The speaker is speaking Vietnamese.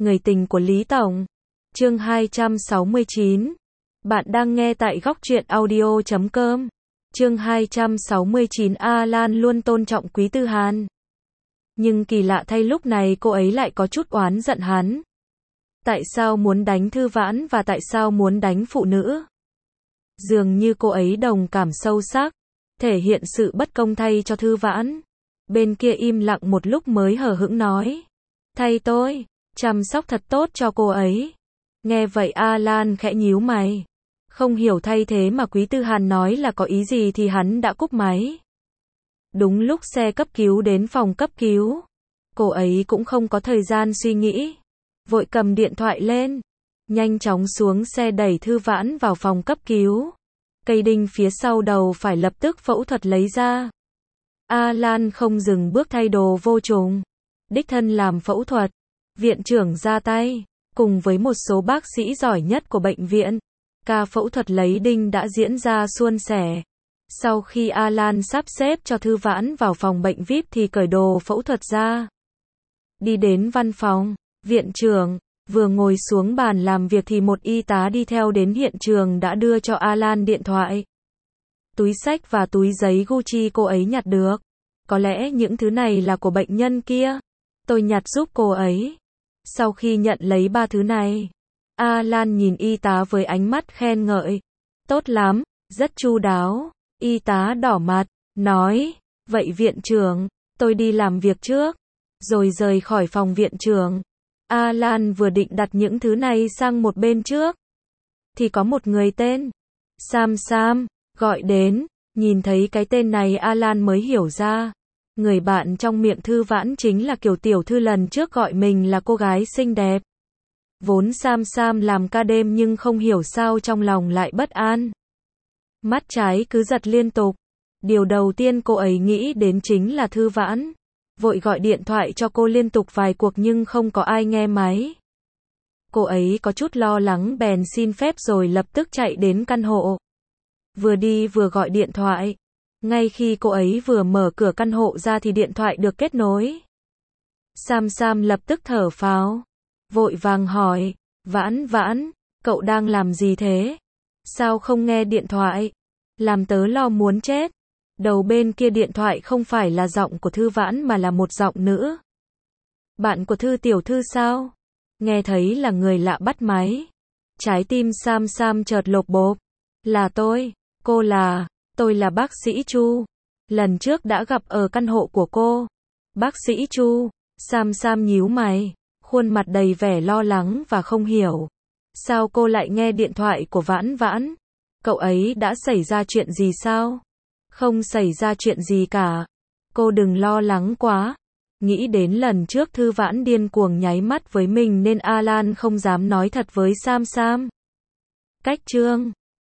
Người tình của Lý Tổng. Chương 269. Bạn đang nghe tại góc truyện audio.com. Chương 269. Alan luôn tôn trọng Quý Tư Hàn. Nhưng kỳ lạ thay lúc này cô ấy lại có chút oán giận hắn. Tại sao muốn đánh Thư Vãn và tại sao muốn đánh phụ nữ? Dường như cô ấy đồng cảm sâu sắc, thể hiện sự bất công thay cho Thư Vãn. Bên kia im lặng một lúc mới hờ hững nói. Thay tôi, chăm sóc thật tốt cho cô ấy. Nghe vậy Alan khẽ nhíu mày. Không hiểu thay thế mà Quý Tư Hàn nói là có ý gì thì hắn đã cúp máy. Đúng lúc xe cấp cứu đến phòng cấp cứu. Cô ấy cũng không có thời gian suy nghĩ. Vội cầm điện thoại lên. Nhanh chóng xuống xe đẩy Thư Vãn vào phòng cấp cứu. Cây đinh phía sau đầu phải lập tức phẫu thuật lấy ra. Alan không dừng bước thay đồ vô trùng. Đích thân làm phẫu thuật. Viện trưởng ra tay. Cùng với một số bác sĩ giỏi nhất của bệnh viện. Ca phẫu thuật lấy đinh đã diễn ra suôn sẻ. Sau khi Alan sắp xếp cho Thư Vãn vào phòng bệnh VIP thì cởi đồ phẫu thuật ra. Đi đến văn phòng. Viện trưởng vừa ngồi xuống bàn làm việc thì một y tá đi theo đến hiện trường đã đưa cho Alan điện thoại. Túi xách và túi giấy Gucci cô ấy nhặt được. Có lẽ những thứ này là của bệnh nhân kia. Tôi nhặt giúp cô ấy. Sau khi nhận lấy ba thứ này, Alan nhìn y tá với ánh mắt khen ngợi. Tốt lắm, rất chu đáo. Y tá đỏ mặt, nói. Vậy viện trưởng, tôi đi làm việc trước. Rồi rời khỏi phòng viện trưởng. Alan vừa định đặt những thứ này sang một bên trước. Thì có một người tên Sam gọi đến. Nhìn thấy cái tên này Alan mới hiểu ra. Người bạn trong miệng Thư Vãn chính là kiểu tiểu thư lần trước gọi mình là cô gái xinh đẹp. Vốn Sam làm ca đêm nhưng không hiểu sao trong lòng lại bất an. Mắt trái cứ giật liên tục. Điều đầu tiên cô ấy nghĩ đến chính là Thư Vãn. Vội gọi điện thoại cho cô liên tục vài cuộc nhưng không có ai nghe máy. Cô ấy có chút lo lắng bèn xin phép rồi lập tức chạy đến căn hộ. Vừa đi vừa gọi điện thoại. Ngay khi cô ấy vừa mở cửa căn hộ ra thì điện thoại được kết nối. Sam lập tức thở phào. Vội vàng hỏi. Vãn, cậu đang làm gì thế? Sao không nghe điện thoại? Làm tớ lo muốn chết. Đầu bên kia điện thoại không phải là giọng của Thư Vãn mà là một giọng nữ. Bạn của Thư tiểu thư sao? Nghe thấy là người lạ bắt máy. Trái tim Sam chợt lột bột. Là tôi. Tôi là bác sĩ Chu. Lần trước đã gặp ở căn hộ của cô. Bác sĩ Chu. Sam nhíu mày. Khuôn mặt đầy vẻ lo lắng và không hiểu. Sao cô lại nghe điện thoại của Vãn? Cậu ấy đã xảy ra chuyện gì sao? Không xảy ra chuyện gì cả. Cô đừng lo lắng quá. Nghĩ đến lần trước Thư Vãn điên cuồng nháy mắt với mình nên Alan không dám nói thật với Sam. Cách chương